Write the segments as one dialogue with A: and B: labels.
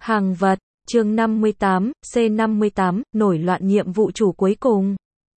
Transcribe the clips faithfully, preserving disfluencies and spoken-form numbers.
A: Hàng vật, chương năm mươi tám, C năm mươi tám, nổi loạn nhiệm vụ chủ cuối cùng.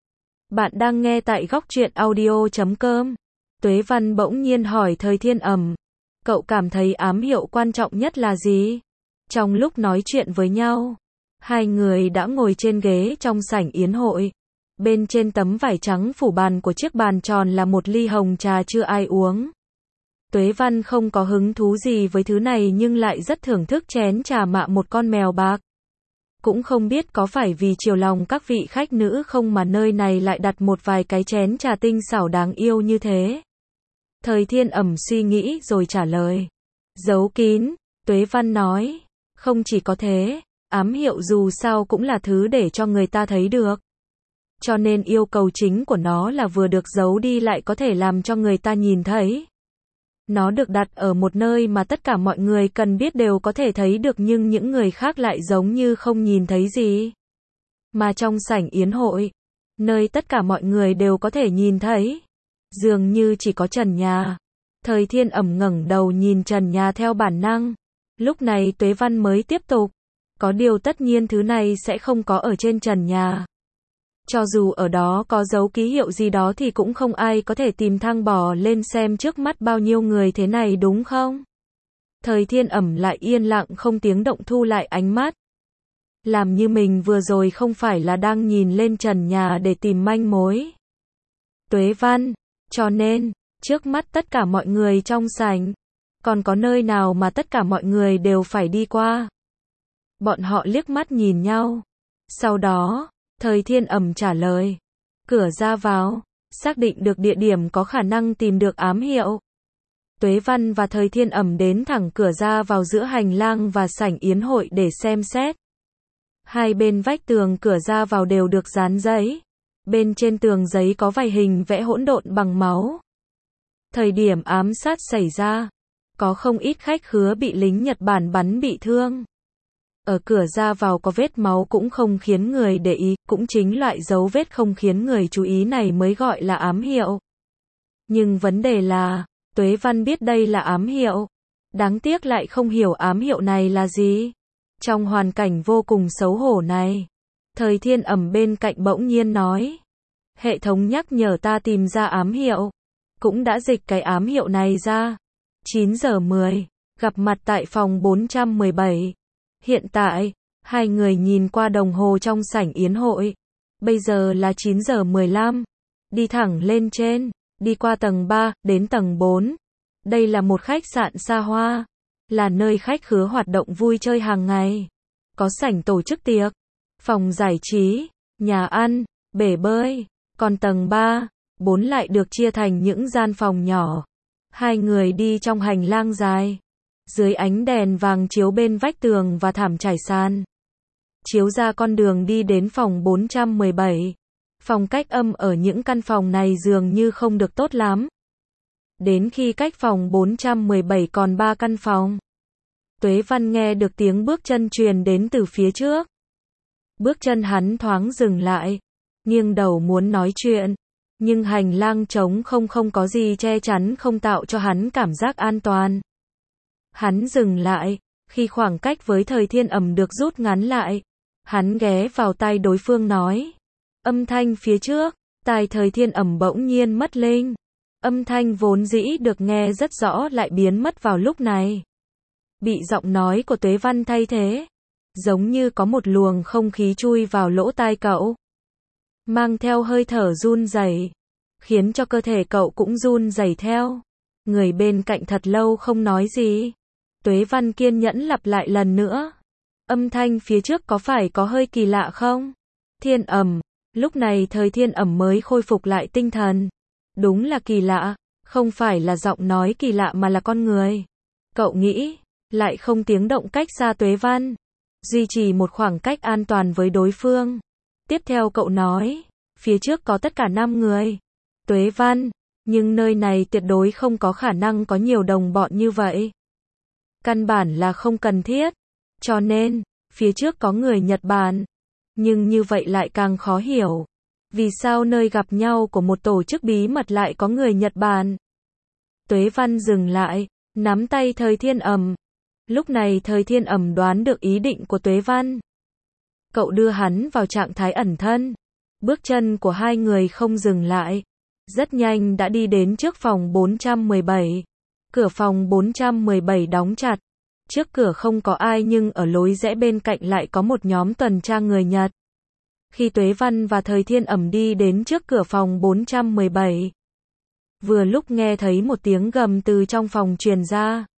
A: Bạn đang nghe tại góc truyện audio chấm com. Tuế Văn bỗng nhiên hỏi Thời Thiên Ẩm, cậu cảm thấy ám hiệu quan trọng nhất là gì? Trong lúc nói chuyện với nhau, hai người đã ngồi trên ghế trong sảnh yến hội. Bên trên tấm vải trắng phủ bàn của chiếc bàn tròn là một ly hồng trà chưa ai uống. Tuế Văn không có hứng thú gì với thứ này nhưng lại rất thưởng thức chén trà mạ một con mèo bạc. Cũng không biết có phải vì chiều lòng các vị khách nữ không mà nơi này lại đặt một vài cái chén trà tinh xảo đáng yêu như thế. Thời Thiên Ẩm suy nghĩ rồi trả lời. Giấu kín, Tuế Văn nói. Không chỉ có thế, ám hiệu dù sao cũng là thứ để cho người ta thấy được. Cho nên yêu cầu chính của nó là vừa được giấu đi lại có thể làm cho người ta nhìn thấy. Nó được đặt ở một nơi mà tất cả mọi người cần biết đều có thể thấy được nhưng những người khác lại giống như không nhìn thấy gì. Mà trong sảnh yến hội, nơi tất cả mọi người đều có thể nhìn thấy, dường như chỉ có trần nhà. Thời Thiên Ẩm ngẩng đầu nhìn trần nhà theo bản năng. Lúc này Tuế Văn mới tiếp tục. Có điều tất nhiên thứ này sẽ không có ở trên trần nhà. Cho dù ở đó có dấu ký hiệu gì đó thì cũng không ai có thể tìm thang bò lên xem trước mắt bao nhiêu người thế này đúng không? Thời Thiên Ẩm lại yên lặng không tiếng động thu lại ánh mắt. Làm như mình vừa rồi không phải là đang nhìn lên trần nhà để tìm manh mối. Tuế Văn, cho nên, trước mắt tất cả mọi người trong sảnh, còn có nơi nào mà tất cả mọi người đều phải đi qua? Bọn họ liếc mắt nhìn nhau. Sau đó, Thời Thiên Ẩm trả lời. Cửa ra vào, xác định được địa điểm có khả năng tìm được ám hiệu. Tuế Văn và Thời Thiên Ẩm đến thẳng cửa ra vào giữa hành lang và sảnh yến hội để xem xét. Hai bên vách tường cửa ra vào đều được dán giấy. Bên trên tường giấy có vài hình vẽ hỗn độn bằng máu. Thời điểm ám sát xảy ra, có không ít khách khứa bị lính Nhật Bản bắn bị thương. Ở cửa ra vào có vết máu cũng không khiến người để ý, cũng chính loại dấu vết không khiến người chú ý này mới gọi là ám hiệu. Nhưng vấn đề là, Tuế Văn biết đây là ám hiệu. Đáng tiếc lại không hiểu ám hiệu này là gì. Trong hoàn cảnh vô cùng xấu hổ này, Thời Thiên Ẩm bên cạnh bỗng nhiên nói. Hệ thống nhắc nhở ta tìm ra ám hiệu. Cũng đã dịch cái ám hiệu này ra. chín giờ mười, gặp mặt tại phòng bốn trăm mười bảy. Hiện tại, hai người nhìn qua đồng hồ trong sảnh yến hội. Bây giờ là chín giờ mười lăm. Đi thẳng lên trên, đi qua tầng ba, đến tầng bốn. Đây là một khách sạn xa hoa, là nơi khách khứa hoạt động vui chơi hàng ngày. Có sảnh tổ chức tiệc, phòng giải trí, nhà ăn, bể bơi. Còn tầng ba, bốn lại được chia thành những gian phòng nhỏ. Hai người đi trong hành lang dài. Dưới ánh đèn vàng chiếu bên vách tường và thảm trải sàn. Chiếu ra con đường đi đến phòng bốn trăm mười bảy. Phòng cách âm ở những căn phòng này dường như không được tốt lắm. Đến khi cách phòng bốn trăm mười bảy còn ba căn phòng, Tuế Văn nghe được tiếng bước chân truyền đến từ phía trước. Bước chân hắn thoáng dừng lại, nghiêng đầu muốn nói chuyện, nhưng hành lang trống không không có gì che chắn không tạo cho hắn cảm giác an toàn. Hắn dừng lại, khi khoảng cách với Thời Thiên Ẩm được rút ngắn lại. Hắn ghé vào tai đối phương nói. Âm thanh phía trước, tai Thời Thiên Ẩm bỗng nhiên mất linh. Âm thanh vốn dĩ được nghe rất rõ lại biến mất vào lúc này. Bị giọng nói của Tuế Văn thay thế. Giống như có một luồng không khí chui vào lỗ tai cậu. Mang theo hơi thở run rẩy, khiến cho cơ thể cậu cũng run rẩy theo. Người bên cạnh thật lâu không nói gì. Tuế Văn kiên nhẫn lặp lại lần nữa. Âm thanh phía trước có phải có hơi kỳ lạ không? Thiên Ẩm. Lúc này Thời Thiên Ẩm mới khôi phục lại tinh thần. Đúng là kỳ lạ. Không phải là giọng nói kỳ lạ mà là con người. Cậu nghĩ. Lại không tiếng động cách xa Tuế Văn. Duy trì một khoảng cách an toàn với đối phương. Tiếp theo cậu nói. Phía trước có tất cả năm người. Tuế Văn. Nhưng nơi này tuyệt đối không có khả năng có nhiều đồng bọn như vậy. Căn bản là không cần thiết. Cho nên, phía trước có người Nhật Bản. Nhưng như vậy lại càng khó hiểu. Vì sao nơi gặp nhau của một tổ chức bí mật lại có người Nhật Bản? Tuế Văn dừng lại, nắm tay Thời Thiên Ẩm. Lúc này Thời Thiên Ẩm đoán được ý định của Tuế Văn. Cậu đưa hắn vào trạng thái ẩn thân. Bước chân của hai người không dừng lại. Rất nhanh đã đi đến trước phòng bốn trăm mười bảy. Cửa phòng bốn trăm mười bảy đóng chặt. Trước cửa không có ai nhưng ở lối rẽ bên cạnh lại có một nhóm tuần tra người Nhật. Khi Tuế Văn và Thời Thiên Ẩm đi đến trước cửa phòng bốn trăm mười bảy, vừa lúc nghe thấy một tiếng gầm từ trong phòng truyền ra.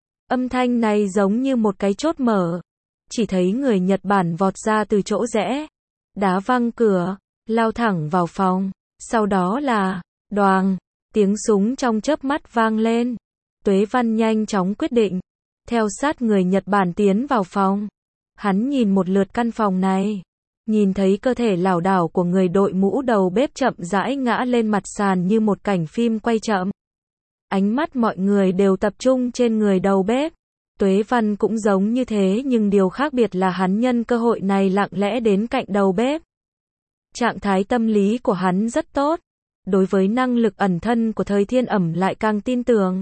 A: Âm thanh này giống như một cái chốt mở. Chỉ thấy người Nhật Bản vọt ra từ chỗ rẽ, đá văng cửa, lao thẳng vào phòng. Sau đó là, đoàng, tiếng súng trong chớp mắt vang lên. Tuế Văn nhanh chóng quyết định, theo sát người Nhật Bản tiến vào phòng. Hắn nhìn một lượt căn phòng này, nhìn thấy cơ thể lảo đảo của người đội mũ đầu bếp chậm rãi ngã lên mặt sàn như một cảnh phim quay chậm. Ánh mắt mọi người đều tập trung trên người đầu bếp. Tuế Văn cũng giống như thế nhưng điều khác biệt là hắn nhân cơ hội này lặng lẽ đến cạnh đầu bếp. Trạng thái tâm lý của hắn rất tốt. Đối với năng lực ẩn thân của Thời Thiên Ẩm lại càng tin tưởng.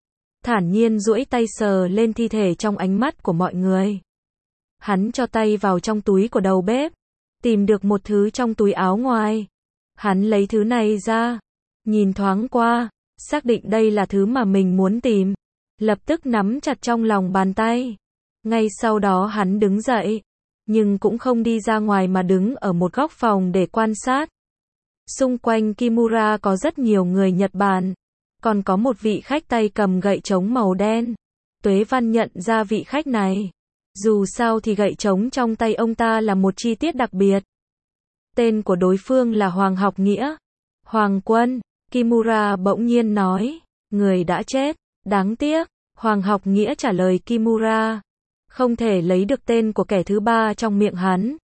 A: Thản nhiên duỗi tay sờ lên thi thể trong ánh mắt của mọi người. Hắn cho tay vào trong túi của đầu bếp, tìm được một thứ trong túi áo ngoài. Hắn lấy thứ này ra, nhìn thoáng qua, xác định đây là thứ mà mình muốn tìm. Lập tức nắm chặt trong lòng bàn tay. Ngay sau đó hắn đứng dậy, nhưng cũng không đi ra ngoài mà đứng ở một góc phòng để quan sát. Xung quanh Kimura có rất nhiều người Nhật Bản, còn có một vị khách tay cầm gậy trống màu đen. Tuế Văn nhận ra vị khách này. Dù sao thì gậy trống trong tay ông ta là một chi tiết đặc biệt. Tên của đối phương là Hoàng Học Nghĩa. Hoàng Quân, Kimura bỗng nhiên nói, người đã chết, đáng tiếc. Hoàng Học Nghĩa trả lời Kimura, không thể lấy được tên của kẻ thứ ba trong miệng hắn.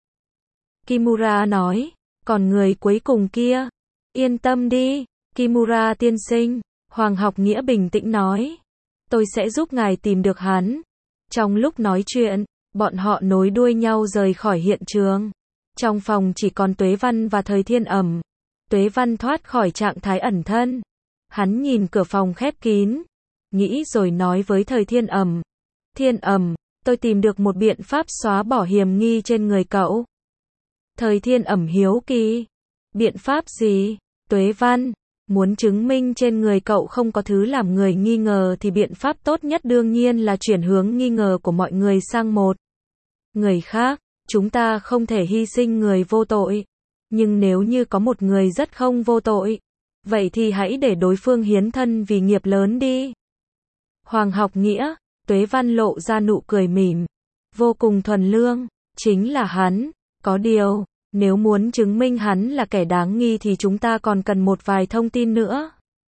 A: Kimura nói, còn người cuối cùng kia, yên tâm đi, Kimura tiên sinh. Hoàng Học Nghĩa bình tĩnh nói, tôi sẽ giúp ngài tìm được hắn. Trong lúc nói chuyện, bọn họ nối đuôi nhau rời khỏi hiện trường. Trong phòng chỉ còn Tuế Văn và Thời Thiên Ẩm. Tuế Văn thoát khỏi trạng thái ẩn thân. Hắn nhìn cửa phòng khép kín, nghĩ rồi nói với Thời Thiên Ẩm. Thiên Ẩm, tôi tìm được một biện pháp xóa bỏ hiểm nghi trên người cậu. Thời Thiên Ẩm hiếu kỳ. Biện pháp gì? Tuế Văn, muốn chứng minh trên người cậu không có thứ làm người nghi ngờ thì biện pháp tốt nhất đương nhiên là chuyển hướng nghi ngờ của mọi người sang một người khác. Chúng ta không thể hy sinh người vô tội. Nhưng nếu như có một người rất không vô tội, vậy thì hãy để đối phương hiến thân vì nghiệp lớn đi. Hoàng Học Nghĩa, Tuế Văn lộ ra nụ cười mỉm, vô cùng thuần lương, chính là hắn. Có điều, nếu muốn chứng minh hắn là kẻ đáng nghi thì chúng ta còn cần một vài thông tin nữa.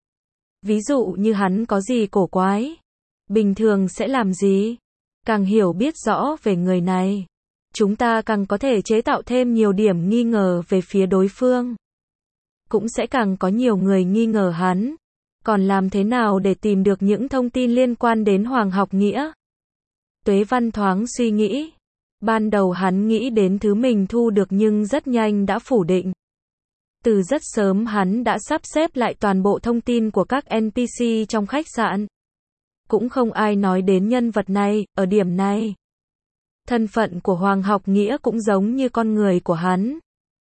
A: Ví dụ như hắn có gì cổ quái, bình thường sẽ làm gì. Càng hiểu biết rõ về người này, chúng ta càng có thể chế tạo thêm nhiều điểm nghi ngờ về phía đối phương. Cũng sẽ càng có nhiều người nghi ngờ hắn. Còn làm thế nào để tìm được những thông tin liên quan đến Hoàng Học Nghĩa? Tuế Văn thoáng suy nghĩ. Ban đầu hắn nghĩ đến thứ mình thu được nhưng rất nhanh đã phủ định. Từ rất sớm hắn đã sắp xếp lại toàn bộ thông tin của các en pê xê trong khách sạn. Cũng không ai nói đến nhân vật này, ở điểm này. Thân phận của Hoàng Học Nghĩa cũng giống như con người của hắn.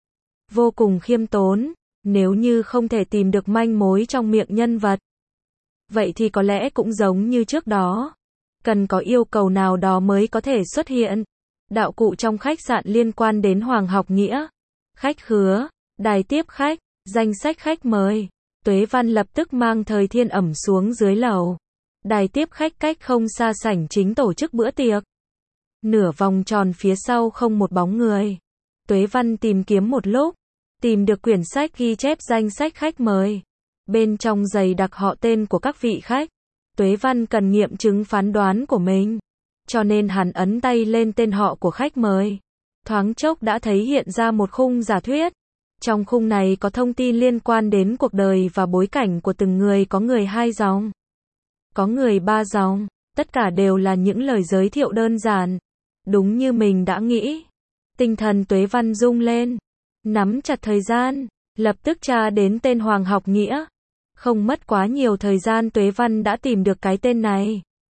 A: Vô cùng khiêm tốn. Nếu như không thể tìm được manh mối trong miệng nhân vật, vậy thì có lẽ cũng giống như trước đó. Cần có yêu cầu nào đó mới có thể xuất hiện. Đạo cụ trong khách sạn liên quan đến Hoàng Học Nghĩa. Khách khứa, đài tiếp khách, danh sách khách mời. Tuế Văn lập tức mang Thời Thiên Ẩm xuống dưới lầu. Đài tiếp khách cách không xa sảnh chính tổ chức bữa tiệc. Nửa vòng tròn phía sau không một bóng người. Tuế Văn tìm kiếm một lúc, tìm được quyển sách ghi chép danh sách khách mời. Bên trong dày đặc họ tên của các vị khách. Tuế Văn cần nghiệm chứng phán đoán của mình. Cho nên hắn ấn tay lên tên họ của khách mời. Thoáng chốc đã thấy hiện ra một khung giả thuyết. Trong khung này có thông tin liên quan đến cuộc đời và bối cảnh của từng người, có người hai dòng, có người ba dòng. Tất cả đều là những lời giới thiệu đơn giản. Đúng như mình đã nghĩ. Tinh thần Tuế Văn rung lên. Nắm chặt thời gian, lập tức tra đến tên Hoàng Học Nghĩa. Không mất quá nhiều thời gian Tuế Văn đã tìm được cái tên này.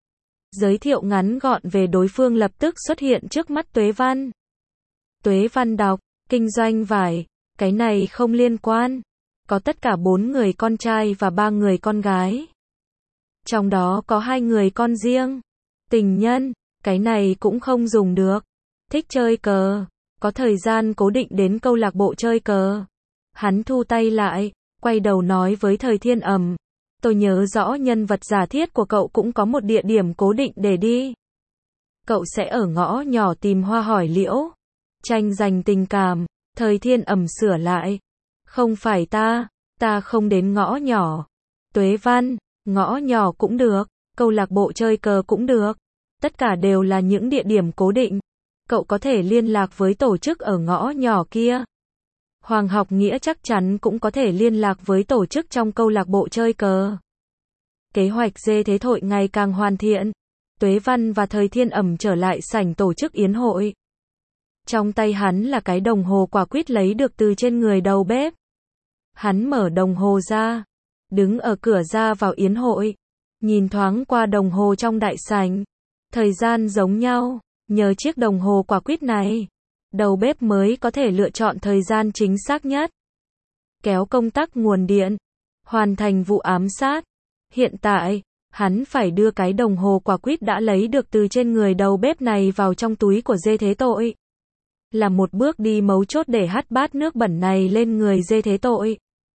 A: Giới thiệu ngắn gọn về đối phương lập tức xuất hiện trước mắt Tuế Văn. Tuế Văn đọc, kinh doanh vải, cái này không liên quan. Có tất cả bốn người con trai và ba người con gái. Trong đó có hai người con riêng. Tình nhân, cái này cũng không dùng được. Thích chơi cờ, có thời gian cố định đến câu lạc bộ chơi cờ. Hắn thu tay lại, quay đầu nói với Thời Thiên Ẩm. Tôi nhớ rõ nhân vật giả thiết của cậu cũng có một địa điểm cố định để đi. Cậu sẽ ở ngõ nhỏ tìm Hoa Hỏi Liễu. Tranh giành tình cảm, Thời Thiên Ẩm sửa lại. Không phải ta, ta không đến ngõ nhỏ. Tuế Văn, ngõ nhỏ cũng được, câu lạc bộ chơi cờ cũng được. Tất cả đều là những địa điểm cố định. Cậu có thể liên lạc với tổ chức ở ngõ nhỏ kia. Hoàng Học Nghĩa chắc chắn cũng có thể liên lạc với tổ chức trong câu lạc bộ chơi cờ. Kế hoạch Dê Thế Thội ngày càng hoàn thiện. Tuế Văn và Thời Thiên Ẩm trở lại sảnh tổ chức yến hội. Trong tay hắn là cái đồng hồ quả quýt lấy được từ trên người đầu bếp. Hắn mở đồng hồ ra, đứng ở cửa ra vào yến hội, nhìn thoáng qua đồng hồ trong đại sảnh. Thời gian giống nhau, nhờ chiếc đồng hồ quả quýt này, đầu bếp mới có thể lựa chọn thời gian chính xác nhất. Kéo công tắc nguồn điện, hoàn thành vụ ám sát. Hiện tại, hắn phải đưa cái đồng hồ quả quýt đã lấy được từ trên người đầu bếp này vào trong túi của Dê Thế Tội. Là một bước đi mấu chốt để hắt bát nước bẩn này lên người Dê Thế Tội.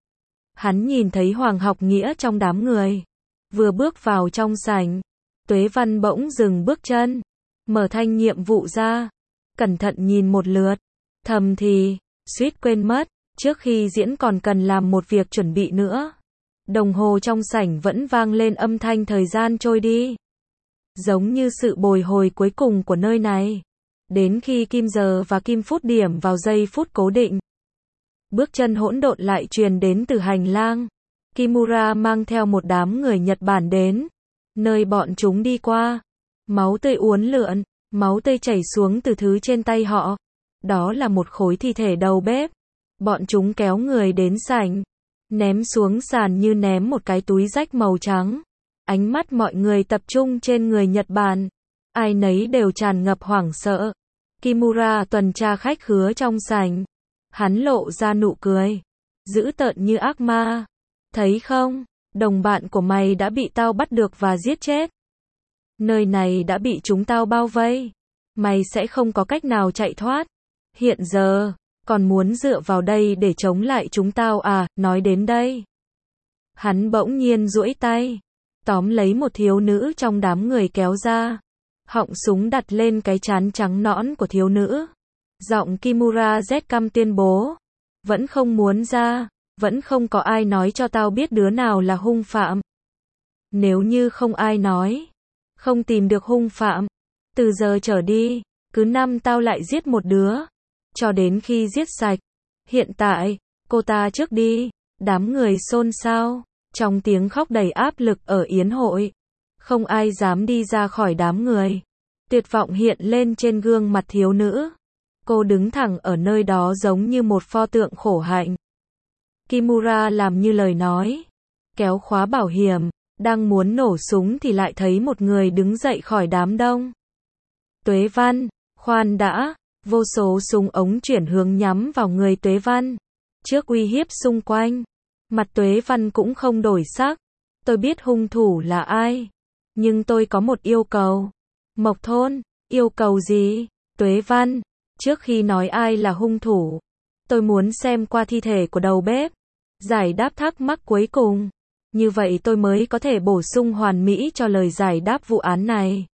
A: Hắn nhìn thấy Hoàng Học Nghĩa trong đám người. Vừa bước vào trong sảnh, Tuế Văn bỗng dừng bước chân, mở thanh nhiệm vụ ra, cẩn thận nhìn một lượt, thầm thì, suýt quên mất, trước khi diễn còn cần làm một việc chuẩn bị nữa. Đồng hồ trong sảnh vẫn vang lên âm thanh thời gian trôi đi. Giống như sự bồi hồi cuối cùng của nơi này. Đến khi kim giờ và kim phút điểm vào giây phút cố định. Bước chân hỗn độn lại truyền đến từ hành lang. Kimura mang theo một đám người Nhật Bản đến. Nơi bọn chúng đi qua. Máu tươi uốn lượn, máu tươi chảy xuống từ thứ trên tay họ. Đó là một khối thi thể đầu bếp. Bọn chúng kéo người đến sảnh. Ném xuống sàn như ném một cái túi rách màu trắng. Ánh mắt mọi người tập trung trên người Nhật Bản. Ai nấy đều tràn ngập hoảng sợ. Kimura tuần tra khách khứa trong sảnh. Hắn lộ ra nụ cười. Dữ tợn như ác ma. Thấy không? Đồng bạn của mày đã bị tao bắt được và giết chết. Nơi này đã bị chúng tao bao vây. Mày sẽ không có cách nào chạy thoát. Hiện giờ, còn muốn dựa vào đây để chống lại chúng tao à? Nói đến đây, hắn bỗng nhiên duỗi tay, tóm lấy một thiếu nữ trong đám người kéo ra. Họng súng đặt lên cái trán trắng nõn của thiếu nữ. Giọng Kimura rét căm tuyên bố. Vẫn không muốn ra. Vẫn không có ai nói cho tao biết đứa nào là hung phạm. Nếu như không ai nói, không tìm được hung phạm, từ giờ trở đi, cứ năm tao lại giết một đứa. Cho đến khi giết sạch. Hiện tại, cô ta trước đi. Đám người xôn xao. Trong tiếng khóc đầy áp lực ở yến hội. Không ai dám đi ra khỏi đám người. Tuyệt vọng hiện lên trên gương mặt thiếu nữ. Cô đứng thẳng ở nơi đó giống như một pho tượng khổ hạnh. Kimura làm như lời nói. Kéo khóa bảo hiểm. Đang muốn nổ súng thì lại thấy một người đứng dậy khỏi đám đông. Tuế Văn, khoan đã. Vô số súng ống chuyển hướng nhắm vào người Tuế Văn. Trước uy hiếp xung quanh, mặt Tuế Văn cũng không đổi sắc. Tôi biết hung thủ là ai. Nhưng tôi có một yêu cầu. Mộc Thôn, yêu cầu gì? Tuế Văn, trước khi nói ai là hung thủ, tôi muốn xem qua thi thể của đầu bếp. Giải đáp thắc mắc cuối cùng. Như vậy tôi mới có thể bổ sung hoàn mỹ cho lời giải đáp vụ án này.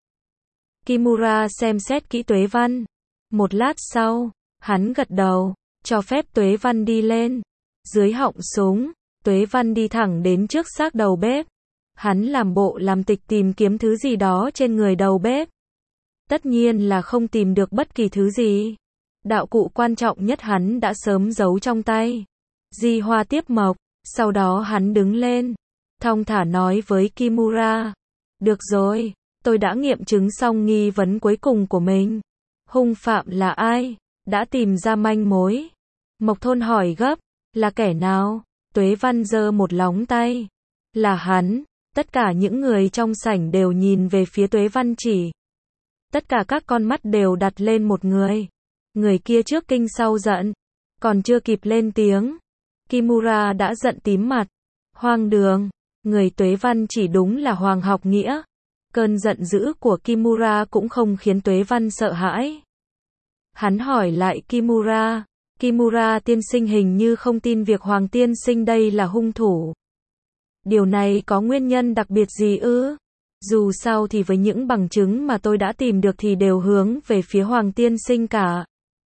A: Kimura xem xét kỹ Tuế Văn. Một lát sau, hắn gật đầu, cho phép Tuế Văn đi lên. Dưới họng súng, Tuế Văn đi thẳng đến trước xác đầu bếp. Hắn làm bộ làm tịch tìm kiếm thứ gì đó trên người đầu bếp. Tất nhiên là không tìm được bất kỳ thứ gì. Đạo cụ quan trọng nhất hắn đã sớm giấu trong tay. Di hoa tiếp mộc. Sau đó hắn đứng lên, thong thả nói với Kimura. Được rồi, tôi đã nghiệm chứng xong nghi vấn cuối cùng của mình. Hung phạm là ai? Đã tìm ra manh mối. Mộc Thôn hỏi gấp. Là kẻ nào? Tuế Văn giơ một lóng tay. Là hắn. Tất cả những người trong sảnh đều nhìn về phía Tuế Văn Chỉ. Tất cả các con mắt đều đặt lên một người. Người kia trước kinh sau giận. Còn chưa kịp lên tiếng, Kimura đã giận tím mặt. Hoang đường, người Tuế Văn Chỉ đúng là Hoàng Học Nghĩa. Cơn giận dữ của Kimura cũng không khiến Tuế Văn sợ hãi. Hắn hỏi lại Kimura, Kimura tiên sinh hình như không tin việc Hoàng tiên sinh đây là hung thủ. Điều này có nguyên nhân đặc biệt gì ư? Dù sao thì với những bằng chứng mà tôi đã tìm được thì đều hướng về phía Hoàng tiên sinh cả.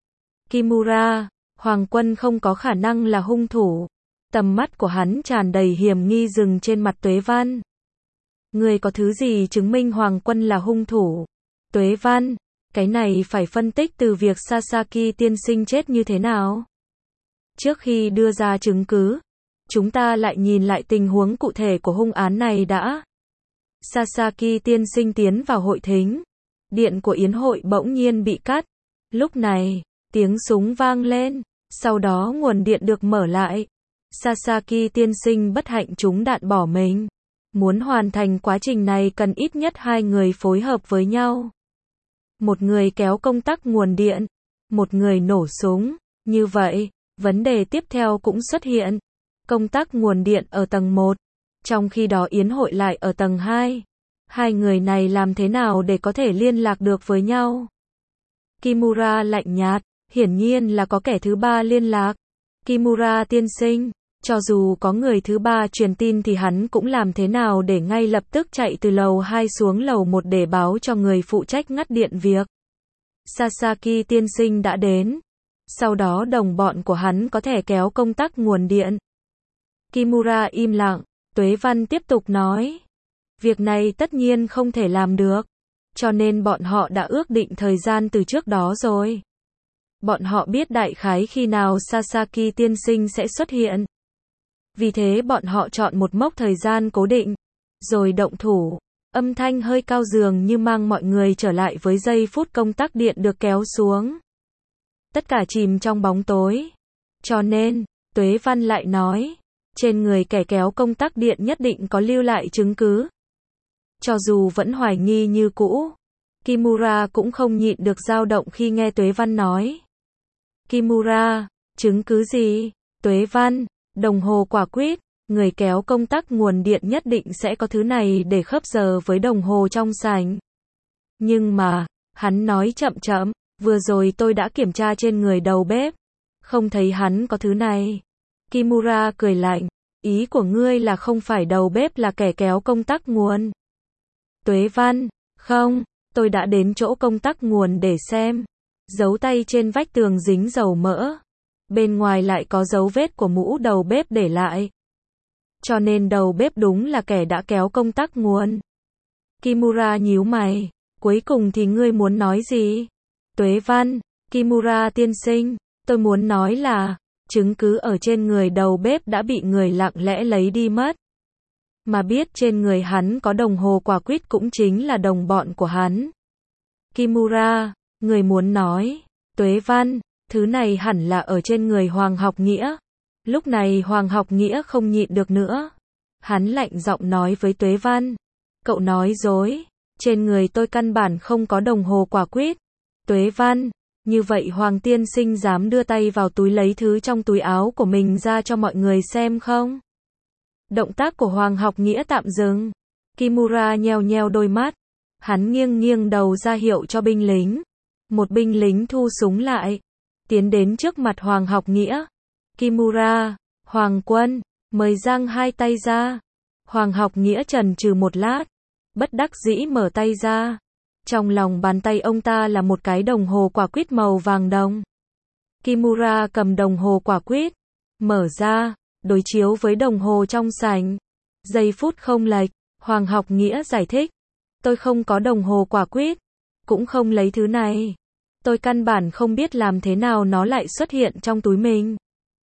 A: Kimura, Hoàng Quân không có khả năng là hung thủ. Tầm mắt của hắn tràn đầy hiểm nghi dừng trên mặt Tuế Văn. Người có thứ gì chứng minh Hoàng Quân là hung thủ? Tuế Văn, cái này phải phân tích từ việc Sasaki tiên sinh chết như thế nào. Trước khi đưa ra chứng cứ, chúng ta lại nhìn lại tình huống cụ thể của hung án này đã. Sasaki tiên sinh tiến vào hội thính. Điện của yến hội bỗng nhiên bị cắt. Lúc này, tiếng súng vang lên. Sau đó nguồn điện được mở lại. Sasaki tiên sinh bất hạnh trúng đạn bỏ mình. Muốn hoàn thành quá trình này cần ít nhất hai người phối hợp với nhau. Một người kéo công tắc nguồn điện, một người nổ súng. Như vậy, vấn đề tiếp theo cũng xuất hiện. Công tắc nguồn điện ở tầng một, trong khi đó yến hội lại ở tầng hai. Hai người này làm thế nào để có thể liên lạc được với nhau? Kimura lạnh nhạt, hiển nhiên là có kẻ thứ ba liên lạc. Kimura tiên sinh, cho dù có người thứ ba truyền tin thì hắn cũng làm thế nào để ngay lập tức chạy từ lầu hai xuống lầu một để báo cho người phụ trách ngắt điện việc. Sasaki tiên sinh đã đến. Sau đó đồng bọn của hắn có thể kéo công tắc nguồn điện. Kimura im lặng, Tuế Văn tiếp tục nói. Việc này tất nhiên không thể làm được. Cho nên bọn họ đã ước định thời gian từ trước đó rồi. Bọn họ biết đại khái khi nào Sasaki tiên sinh sẽ xuất hiện. Vì thế bọn họ chọn một mốc thời gian cố định. Rồi động thủ. Âm thanh hơi cao dường như mang mọi người trở lại với giây phút công tắc điện được kéo xuống. Tất cả chìm trong bóng tối. Cho nên, Tuế Văn lại nói. Trên người kẻ kéo công tắc điện nhất định có lưu lại chứng cứ. Cho dù vẫn hoài nghi như cũ, Kimura cũng không nhịn được dao động khi nghe Tuế Văn nói. Kimura, chứng cứ gì? Tuế Văn, đồng hồ quả quýt, người kéo công tắc nguồn điện nhất định sẽ có thứ này để khớp giờ với đồng hồ trong sảnh. Nhưng mà, hắn nói chậm chậm, vừa rồi tôi đã kiểm tra trên người đầu bếp, không thấy hắn có thứ này. Kimura cười lạnh, ý của ngươi là không phải đầu bếp là kẻ kéo công tắc nguồn. Tuế Văn, không, tôi đã đến chỗ công tắc nguồn để xem. Dấu tay trên vách tường dính dầu mỡ. Bên ngoài lại có dấu vết của mũ đầu bếp để lại. Cho nên đầu bếp đúng là kẻ đã kéo công tắc nguồn. Kimura nhíu mày, cuối cùng thì ngươi muốn nói gì? Tuế Văn, Kimura tiên sinh, tôi muốn nói là chứng cứ ở trên người đầu bếp đã bị người lặng lẽ lấy đi mất. Mà biết trên người hắn có đồng hồ quả quýt cũng chính là đồng bọn của hắn. Kimura, người muốn nói, Tuế Văn, thứ này hẳn là ở trên người Hoàng Học Nghĩa. Lúc này Hoàng Học Nghĩa không nhịn được nữa. Hắn lạnh giọng nói với Tuế Văn. Cậu nói dối, trên người tôi căn bản không có đồng hồ quả quýt. Tuế Văn, như vậy Hoàng tiên sinh dám đưa tay vào túi lấy thứ trong túi áo của mình ra cho mọi người xem không? Động tác của Hoàng Học Nghĩa tạm dừng. Kimura nheo nheo đôi mắt. Hắn nghiêng nghiêng đầu ra hiệu cho binh lính. Một binh lính thu súng lại. Tiến đến trước mặt Hoàng Học Nghĩa. Kimura, Hoàng Quân, mời giang hai tay ra. Hoàng Học Nghĩa chần chừ một lát. Bất đắc dĩ mở tay ra. Trong lòng bàn tay ông ta là một cái đồng hồ quả quýt màu vàng đồng. Kimura cầm đồng hồ quả quýt. Mở ra. Đối chiếu với đồng hồ trong sảnh. Giây phút không lệch, Hoàng Học Nghĩa giải thích. Tôi không có đồng hồ quả quýt, cũng không lấy thứ này. Tôi căn bản không biết làm thế nào nó lại xuất hiện trong túi mình.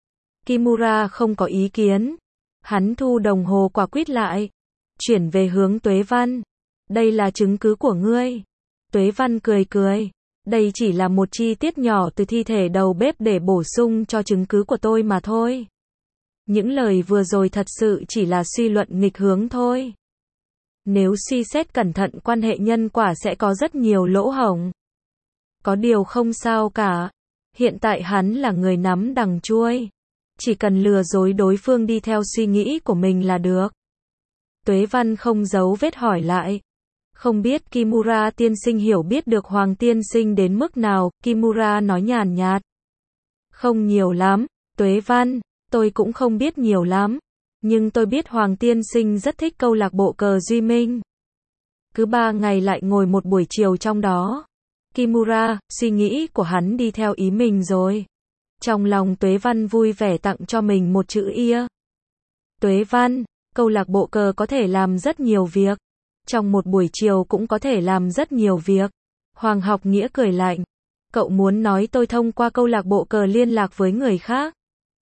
A: Kimura không có ý kiến. Hắn thu đồng hồ quả quýt lại, chuyển về hướng Tuế Văn. Đây là chứng cứ của ngươi. Tuế Văn cười cười. Đây chỉ là một chi tiết nhỏ từ thi thể đầu bếp để bổ sung cho chứng cứ của tôi mà thôi. Những lời vừa rồi thật sự chỉ là suy luận nghịch hướng thôi. Nếu suy xét cẩn thận quan hệ nhân quả sẽ có rất nhiều lỗ hổng. Có điều không sao cả. Hiện tại hắn là người nắm đằng chuôi. Chỉ cần lừa dối đối phương đi theo suy nghĩ của mình là được. Tuế Văn không giấu vết hỏi lại. Không biết Kimura tiên sinh hiểu biết được Hoàng tiên sinh đến mức nào, Kimura nói nhàn nhạt. Không nhiều lắm, Tuế Văn, tôi cũng không biết nhiều lắm. Nhưng tôi biết Hoàng tiên sinh rất thích câu lạc bộ cờ Duy Minh. Cứ ba ngày lại ngồi một buổi chiều trong đó. Kimura, suy nghĩ của hắn đi theo ý mình rồi. Trong lòng Tuế Văn vui vẻ tặng cho mình một chữ ia. Tuế Văn, câu lạc bộ cờ có thể làm rất nhiều việc. Trong một buổi chiều cũng có thể làm rất nhiều việc. Hoàng Học Nghĩa cười lạnh. Cậu muốn nói tôi thông qua câu lạc bộ cờ liên lạc với người khác?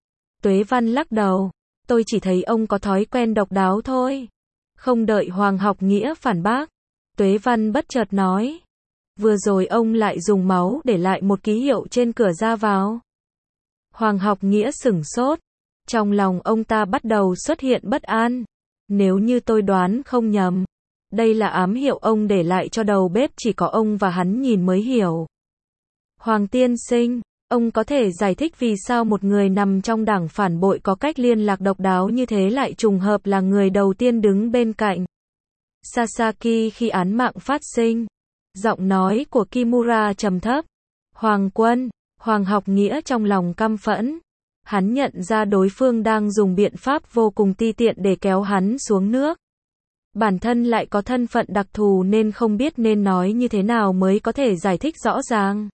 A: Tuế Văn lắc đầu. Tôi chỉ thấy ông có thói quen độc đáo thôi. Không đợi Hoàng Học Nghĩa phản bác. Tuế Văn bất chợt nói. Vừa rồi ông lại dùng máu để lại một ký hiệu trên cửa ra vào. Hoàng Học Nghĩa sửng sốt. Trong lòng ông ta bắt đầu xuất hiện bất an. Nếu như tôi đoán không nhầm, đây là ám hiệu ông để lại cho đầu bếp chỉ có ông và hắn nhìn mới hiểu. Hoàng tiên sinh, ông có thể giải thích vì sao một người nằm trong đảng phản bội có cách liên lạc độc đáo như thế lại trùng hợp là người đầu tiên đứng bên cạnh Sasaki khi án mạng phát sinh? Giọng nói của Kimura trầm thấp. Hoàng quân, Hoàng Học Nghĩa trong lòng căm phẫn. Hắn nhận ra đối phương đang dùng biện pháp vô cùng ti tiện để kéo hắn xuống nước. Bản thân lại có thân phận đặc thù nên không biết nên nói như thế nào mới có thể giải thích rõ ràng.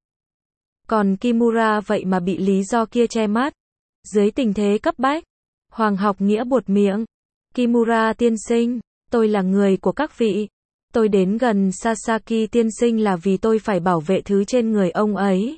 A: Còn Kimura vậy mà bị lý do kia che mắt. Dưới tình thế cấp bách, Hoàng Học Nghĩa buột miệng. Kimura tiên sinh, tôi là người của các vị. Tôi đến gần Sasaki tiên sinh là vì tôi phải bảo vệ thứ trên người ông ấy.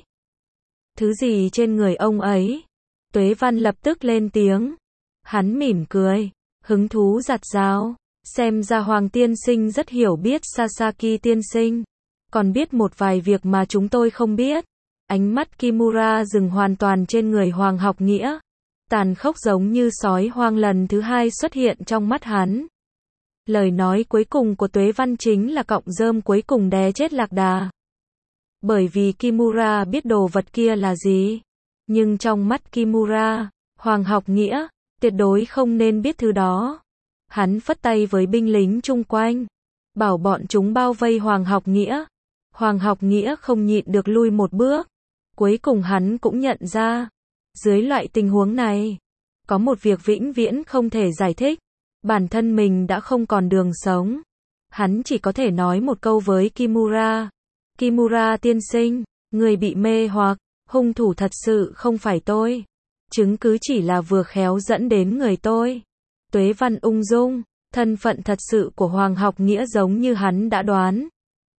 A: Thứ gì trên người ông ấy? Tuế Văn lập tức lên tiếng. Hắn mỉm cười, hứng thú giặt rào. Xem ra Hoàng tiên sinh rất hiểu biết Sasaki tiên sinh. Còn biết một vài việc mà chúng tôi không biết. Ánh mắt Kimura dừng hoàn toàn trên người Hoàng Học Nghĩa. Tàn khốc giống như sói hoang lần thứ hai xuất hiện trong mắt hắn. Lời nói cuối cùng của Tuế Văn chính là cọng rơm cuối cùng đè chết lạc đà. Bởi vì Kimura biết đồ vật kia là gì. Nhưng trong mắt Kimura, Hoàng Học Nghĩa, tuyệt đối không nên biết thứ đó. Hắn phất tay với binh lính chung quanh. Bảo bọn chúng bao vây Hoàng Học Nghĩa. Hoàng Học Nghĩa không nhịn được lui một bước. Cuối cùng hắn cũng nhận ra. Dưới loại tình huống này, có một việc vĩnh viễn không thể giải thích. Bản thân mình đã không còn đường sống. Hắn chỉ có thể nói một câu với Kimura. Kimura tiên sinh, người bị mê hoặc, hung thủ thật sự không phải tôi. Chứng cứ chỉ là vừa khéo dẫn đến người tôi. Tuế Văn ung dung, thân phận thật sự của Hoàng Học Nghĩa giống như hắn đã đoán.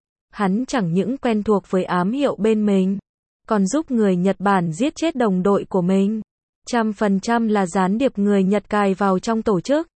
A: Hắn chẳng những quen thuộc với ám hiệu bên mình, còn giúp người Nhật Bản giết chết đồng đội của mình. Trăm phần trăm là gián điệp người Nhật cài vào trong tổ chức.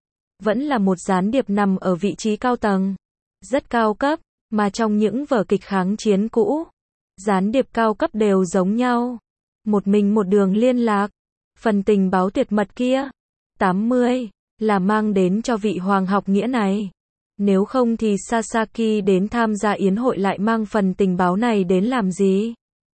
A: Vẫn là một gián điệp nằm ở vị trí cao tầng, rất cao cấp, mà trong những vở kịch kháng chiến cũ, gián điệp cao cấp đều giống nhau. Một mình một đường liên lạc. Phần tình báo tuyệt mật kia, tám mươi, là mang đến cho vị Hoàng Học Nghĩa này. Nếu không thì Sasaki đến tham gia yến hội lại mang phần tình báo này đến làm gì?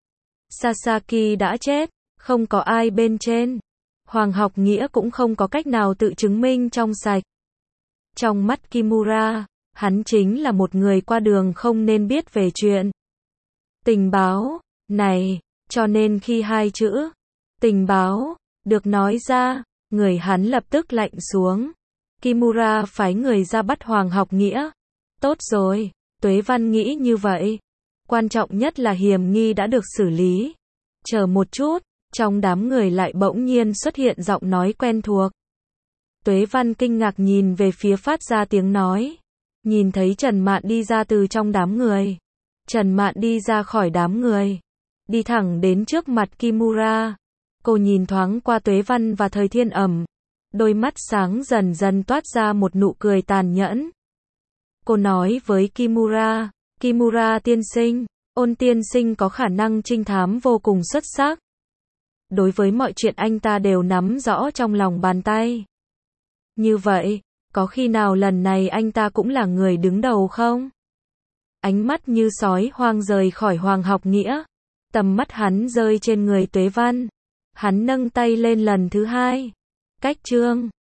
A: Sasaki đã chết, không có ai bên trên. Hoàng Học Nghĩa cũng không có cách nào tự chứng minh trong sạch. Trong mắt Kimura, hắn chính là một người qua đường không nên biết về chuyện tình báo này, cho nên khi hai chữ tình báo được nói ra, người hắn lập tức lạnh xuống. Kimura phái người ra bắt Hoàng Học Nghĩa. Tốt rồi, Tuế Văn nghĩ như vậy. Quan trọng nhất là hiểm nghi đã được xử lý. Chờ một chút, trong đám người lại bỗng nhiên xuất hiện giọng nói quen thuộc. Tuế Văn kinh ngạc nhìn về phía phát ra tiếng nói. Nhìn thấy Trần Mạn đi ra từ trong đám người. Trần Mạn đi ra khỏi đám người, đi thẳng đến trước mặt Kimura. Cô nhìn thoáng qua Tuế Văn và Thời Thiên Ẩm. Đôi mắt sáng dần dần toát ra một nụ cười tàn nhẫn. Cô nói với Kimura, Kimura tiên sinh, Ôn tiên sinh có khả năng trinh thám vô cùng xuất sắc. Đối với mọi chuyện anh ta đều nắm rõ trong lòng bàn tay. Như vậy, Có khi nào lần này anh ta cũng là người đứng đầu không? Ánh mắt như sói hoang rời khỏi Hoàng Học Nghĩa. Tầm mắt hắn rơi trên người Tuế Văn. Hắn nâng tay lên lần thứ hai. Cách chương